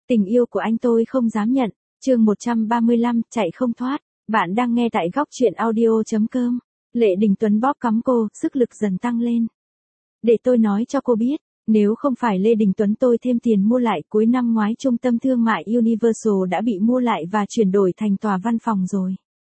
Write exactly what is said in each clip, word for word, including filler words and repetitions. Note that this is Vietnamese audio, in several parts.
Tình yêu của anh tôi không dám nhận. Chương một trăm ba mươi lăm, chạy không thoát. Bạn đang nghe tại góc truyện audio chấm com. Lệ Đình Tuấn bóp cắm cô, sức lực dần tăng lên. Để tôi nói cho cô biết, nếu không phải Lê Đình Tuấn tôi thêm tiền mua lại, cuối năm ngoái trung tâm thương mại Universal đã bị mua lại và chuyển đổi thành tòa văn phòng rồi.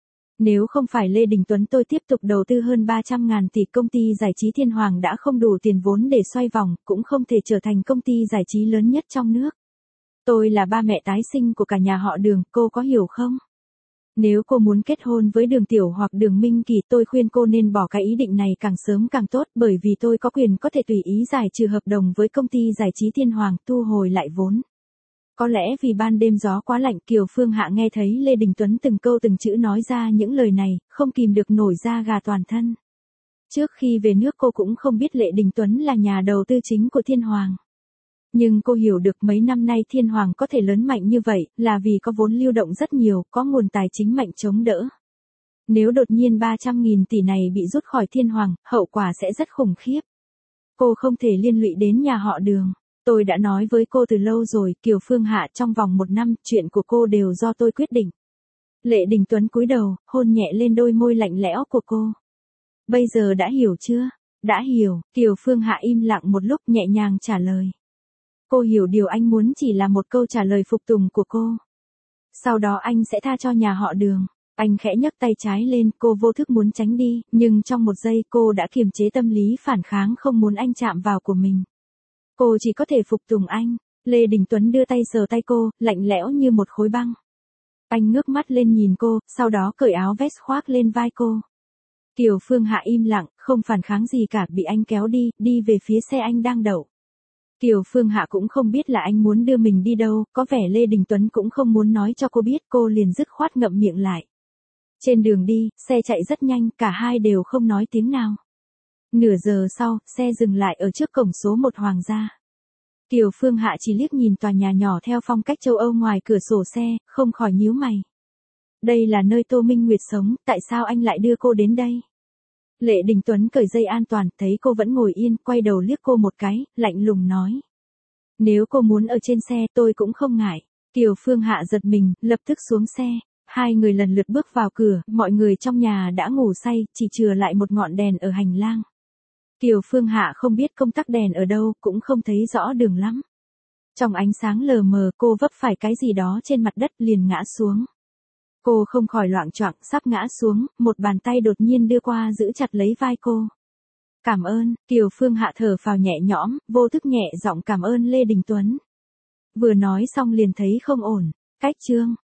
Nếu không phải Lê Đình Tuấn tôi tiếp tục đầu tư hơn ba trăm ngàn tỷ, công ty giải trí Thiên Hoàng đã không đủ tiền vốn để xoay vòng, cũng không thể trở thành công ty giải trí lớn nhất trong nước. Tôi là ba mẹ tái sinh của cả nhà họ Đường, cô có hiểu không? Nếu cô muốn kết hôn với Đường Tiểu hoặc Đường Minh Kỳ, tôi khuyên cô nên bỏ cái ý định này càng sớm càng tốt, bởi vì tôi có quyền có thể tùy ý giải trừ hợp đồng với công ty giải trí Thiên Hoàng, thu hồi lại vốn. Có lẽ vì ban đêm gió quá lạnh, Kiều Phương Hạ nghe thấy Lê Đình Tuấn từng câu từng chữ nói ra những lời này, không kìm được nổi da gà toàn thân. Trước khi về nước cô cũng không biết Lê Đình Tuấn là nhà đầu tư chính của Thiên Hoàng. Nhưng cô hiểu được mấy năm nay Thiên Hoàng có thể lớn mạnh như vậy, là vì có vốn lưu động rất nhiều, có nguồn tài chính mạnh chống đỡ. Nếu đột nhiên ba trăm nghìn tỷ này bị rút khỏi Thiên Hoàng, hậu quả sẽ rất khủng khiếp. Cô không thể liên lụy đến nhà họ Đường. Tôi đã nói với cô từ lâu rồi, Kiều Phương Hạ, trong vòng một năm, chuyện của cô đều do tôi quyết định. Lệ Đình Tuấn cúi đầu, hôn nhẹ lên đôi môi lạnh lẽo của cô. Bây giờ đã hiểu chưa? Đã hiểu, Kiều Phương Hạ im lặng một lúc, nhẹ nhàng trả lời. Cô hiểu điều anh muốn chỉ là một câu trả lời phục tùng của cô. Sau đó anh sẽ tha cho nhà họ Đường. Anh khẽ nhấc tay trái lên, cô vô thức muốn tránh đi, nhưng trong một giây cô đã kiềm chế tâm lý phản kháng không muốn anh chạm vào của mình. Cô chỉ có thể phục tùng anh. Lê Đình Tuấn đưa tay sờ tay cô, lạnh lẽo như một khối băng. Anh ngước mắt lên nhìn cô, sau đó cởi áo vest khoác lên vai cô. Kiều Phương Hạ im lặng, không phản kháng gì cả, bị anh kéo đi, đi về phía xe anh đang đậu. Kiều Phương Hạ cũng không biết là anh muốn đưa mình đi đâu, có vẻ Lê Đình Tuấn cũng không muốn nói cho cô biết, cô liền dứt khoát ngậm miệng lại. Trên đường đi, xe chạy rất nhanh, cả hai đều không nói tiếng nào. Nửa giờ sau, xe dừng lại ở trước cổng số một Hoàng gia. Kiều Phương Hạ chỉ liếc nhìn tòa nhà nhỏ theo phong cách châu Âu ngoài cửa sổ xe, không khỏi nhíu mày. Đây là nơi Tô Minh Nguyệt sống, tại sao anh lại đưa cô đến đây? Lệ Đình Tuấn cởi dây an toàn, thấy cô vẫn ngồi yên, quay đầu liếc cô một cái, lạnh lùng nói. Nếu cô muốn ở trên xe, tôi cũng không ngại. Kiều Phương Hạ giật mình, lập tức xuống xe. Hai người lần lượt bước vào cửa, mọi người trong nhà đã ngủ say, chỉ chừa lại một ngọn đèn ở hành lang. Kiều Phương Hạ không biết công tắc đèn ở đâu, cũng không thấy rõ đường lắm. Trong ánh sáng lờ mờ, cô vấp phải cái gì đó trên mặt đất, liền ngã xuống. Cô không khỏi loạng choạng, sắp ngã xuống, một bàn tay đột nhiên đưa qua giữ chặt lấy vai cô. Cảm ơn, Kiều Phương Hạ thở phào nhẹ nhõm, vô thức nhẹ giọng cảm ơn Lê Đình Tuấn. Vừa nói xong liền thấy không ổn. Cách chương